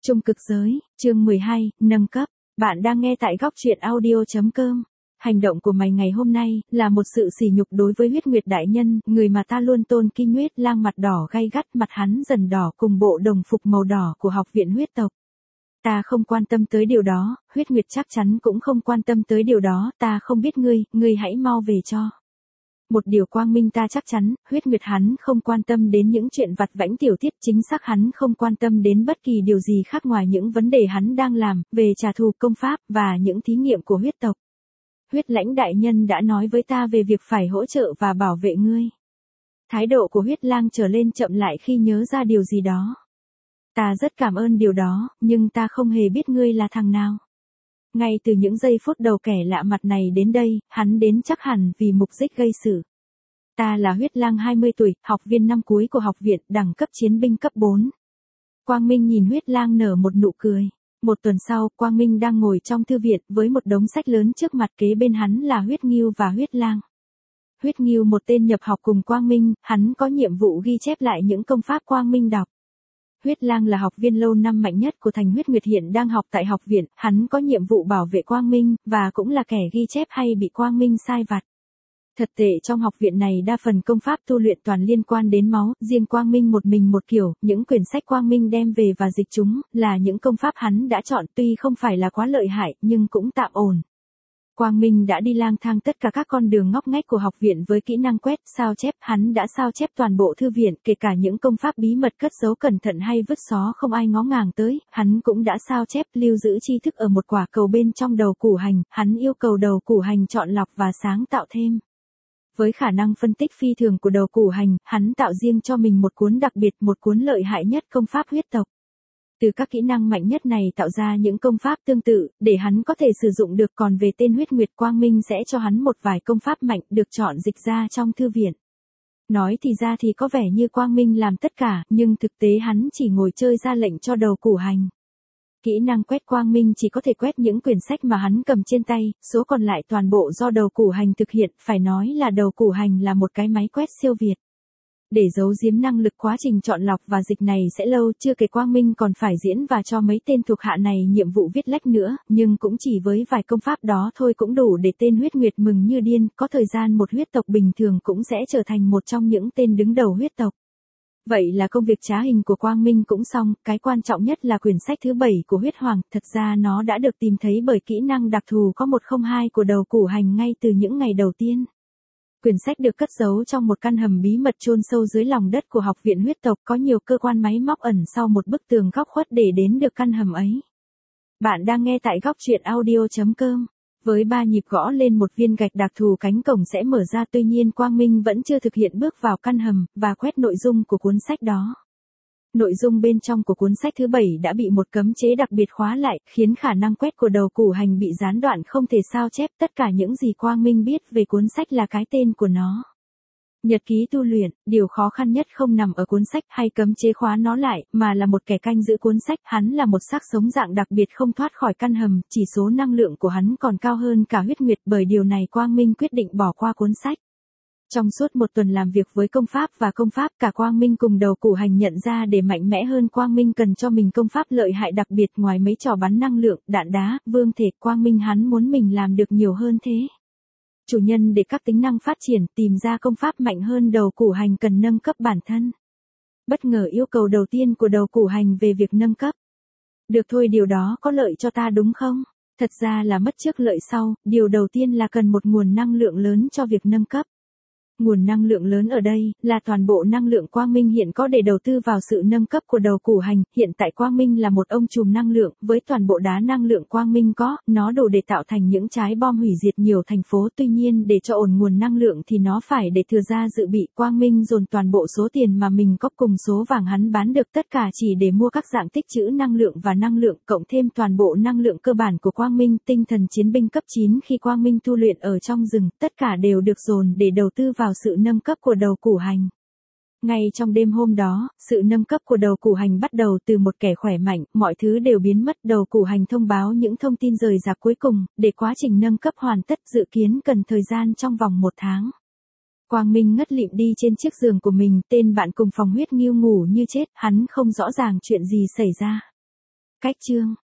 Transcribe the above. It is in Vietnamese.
Trung cực giới, chương 12, nâng cấp. Bạn đang nghe tại góc truyện audio.com. Hành động của mày ngày hôm nay là một sự sỉ nhục đối với Huyết Nguyệt đại nhân, người mà ta luôn tôn kính. Huyết Lang mặt đỏ gay gắt, mặt hắn dần đỏ cùng bộ đồng phục màu đỏ của học viện huyết tộc. Ta không quan tâm tới điều đó, Huyết Nguyệt chắc chắn cũng không quan tâm tới điều đó. Ta không biết ngươi hãy mau về cho. Một điều quang minh ta chắc chắn, Huyết Nguyệt hắn không quan tâm đến những chuyện vặt vãnh tiểu tiết, chính xác hắn không quan tâm đến bất kỳ điều gì khác ngoài những vấn đề hắn đang làm, về trả thù công pháp, và những thí nghiệm của huyết tộc. Huyết Lãnh đại nhân đã nói với ta về việc phải hỗ trợ và bảo vệ ngươi. Thái độ của Huyết Lang trở lên chậm lại khi nhớ ra điều gì đó. Ta rất cảm ơn điều đó, nhưng ta không hề biết ngươi là thằng nào. Ngay từ những giây phút đầu kẻ lạ mặt này đến đây, hắn đến chắc hẳn vì mục đích gây sự. Ta là Huyết Lang 20 tuổi, học viên năm cuối của học viện, đẳng cấp chiến binh cấp 4. Quang Minh nhìn Huyết Lang nở một nụ cười. Một tuần sau, Quang Minh đang ngồi trong thư viện với một đống sách lớn trước mặt, kế bên hắn là Huyết Ngưu và Huyết Lang. Huyết Ngưu một tên nhập học cùng Quang Minh, hắn có nhiệm vụ ghi chép lại những công pháp Quang Minh đọc. Huyết Lang là học viên lâu năm mạnh nhất của thành Huyết Nguyệt hiện đang học tại học viện, hắn có nhiệm vụ bảo vệ Quang Minh, và cũng là kẻ ghi chép hay bị Quang Minh sai vặt. Thật tệ, trong học viện này đa phần công pháp tu luyện toàn liên quan đến máu, riêng Quang Minh một mình một kiểu, những quyển sách Quang Minh đem về và dịch chúng, là những công pháp hắn đã chọn, tuy không phải là quá lợi hại, nhưng cũng tạm ổn. Quang Minh đã đi lang thang tất cả các con đường ngóc ngách của học viện với kỹ năng quét, sao chép, hắn đã sao chép toàn bộ thư viện, kể cả những công pháp bí mật cất giấu cẩn thận hay vứt xó không ai ngó ngàng tới, hắn cũng đã sao chép, lưu giữ tri thức ở một quả cầu bên trong đầu củ hành, hắn yêu cầu đầu củ hành chọn lọc và sáng tạo thêm. Với khả năng phân tích phi thường của đầu củ hành, hắn tạo riêng cho mình một cuốn đặc biệt, một cuốn lợi hại nhất công pháp huyết tộc. Từ các kỹ năng mạnh nhất này tạo ra những công pháp tương tự, để hắn có thể sử dụng được. Còn về tên Huyết Nguyệt, Quang Minh sẽ cho hắn một vài công pháp mạnh, được chọn dịch ra trong thư viện. Nói thì ra thì có vẻ như Quang Minh làm tất cả, nhưng thực tế hắn chỉ ngồi chơi ra lệnh cho đầu củ hành. Kỹ năng quét Quang Minh chỉ có thể quét những quyển sách mà hắn cầm trên tay, số còn lại toàn bộ do đầu củ hành thực hiện, phải nói là đầu củ hành là một cái máy quét siêu việt. Để giấu giếm năng lực quá trình chọn lọc và dịch này sẽ lâu, chưa kể Quang Minh còn phải diễn và cho mấy tên thuộc hạ này nhiệm vụ viết lách nữa, nhưng cũng chỉ với vài công pháp đó thôi cũng đủ để tên Huyết Nguyệt mừng như điên, có thời gian một huyết tộc bình thường cũng sẽ trở thành một trong những tên đứng đầu huyết tộc. Vậy là công việc trá hình của Quang Minh cũng xong, cái quan trọng nhất là quyển sách thứ 7 của Huyết Hoàng, thật ra nó đã được tìm thấy bởi kỹ năng đặc thù có 102 của đầu củ hành ngay từ những ngày đầu tiên. Quyển sách được cất giấu trong một căn hầm bí mật chôn sâu dưới lòng đất của học viện huyết tộc, có nhiều cơ quan máy móc ẩn sau một bức tường góc khuất để đến được căn hầm ấy. Bạn đang nghe tại góc truyện audio.com. Với 3 nhịp gõ lên một viên gạch đặc thù, cánh cổng sẽ mở ra, tuy nhiên Quang Minh vẫn chưa thực hiện bước vào căn hầm, và quét nội dung của cuốn sách đó. Nội dung bên trong của cuốn sách thứ 7 đã bị một cấm chế đặc biệt khóa lại, khiến khả năng quét của đầu củ hành bị gián đoạn, không thể sao chép. Tất cả những gì Quang Minh biết về cuốn sách là cái tên của nó. Nhật ký tu luyện, điều khó khăn nhất không nằm ở cuốn sách hay cấm chế khóa nó lại, mà là một kẻ canh giữ cuốn sách. Hắn là một xác sống dạng đặc biệt không thoát khỏi căn hầm, chỉ số năng lượng của hắn còn cao hơn cả Huyết Nguyệt, bởi điều này Quang Minh quyết định bỏ qua cuốn sách. Trong suốt một tuần làm việc với công pháp, cả Quang Minh cùng đầu củ hành nhận ra để mạnh mẽ hơn, Quang Minh cần cho mình công pháp lợi hại đặc biệt. Ngoài mấy trò bắn năng lượng, đạn đá, vương thể, Quang Minh hắn muốn mình làm được nhiều hơn thế. Chủ nhân để các tính năng phát triển, tìm ra công pháp mạnh hơn, đầu củ hành cần nâng cấp bản thân. Bất ngờ yêu cầu đầu tiên của đầu củ hành về việc nâng cấp. Được thôi, điều đó có lợi cho ta đúng không? Thật ra là mất trước lợi sau, điều đầu tiên là cần một nguồn năng lượng lớn cho việc nâng cấp. Nguồn năng lượng lớn ở đây là toàn bộ năng lượng Quang Minh hiện có để đầu tư vào sự nâng cấp của đầu củ hành. Hiện tại Quang Minh là một ông trùm năng lượng, với toàn bộ đá năng lượng Quang Minh có, nó đủ để tạo thành những trái bom hủy diệt nhiều thành phố. Tuy nhiên để cho ổn nguồn năng lượng thì nó phải để thừa ra dự bị. Quang Minh dồn toàn bộ số tiền mà mình có cùng số vàng hắn bán được, tất cả chỉ để mua các dạng tích trữ năng lượng và năng lượng, cộng thêm toàn bộ năng lượng cơ bản của Quang Minh, tinh thần chiến binh cấp 9 khi Quang Minh tu luyện ở trong rừng, tất cả đều được dồn để đầu tư vào sự nâng cấp của đầu củ hành. Ngay trong đêm hôm đó, sự nâng cấp của đầu củ hành bắt đầu từ một kẻ khỏe mạnh, mọi thứ đều biến mất. Đầu củ hành thông báo những thông tin rời rạc cuối cùng, để quá trình nâng cấp hoàn tất, dự kiến cần thời gian trong vòng 1 tháng. Quang Minh ngất lịm đi trên chiếc giường của mình, tên bạn cùng phòng Huyết Ngưu ngủ như chết, hắn không rõ ràng chuyện gì xảy ra. Cách chương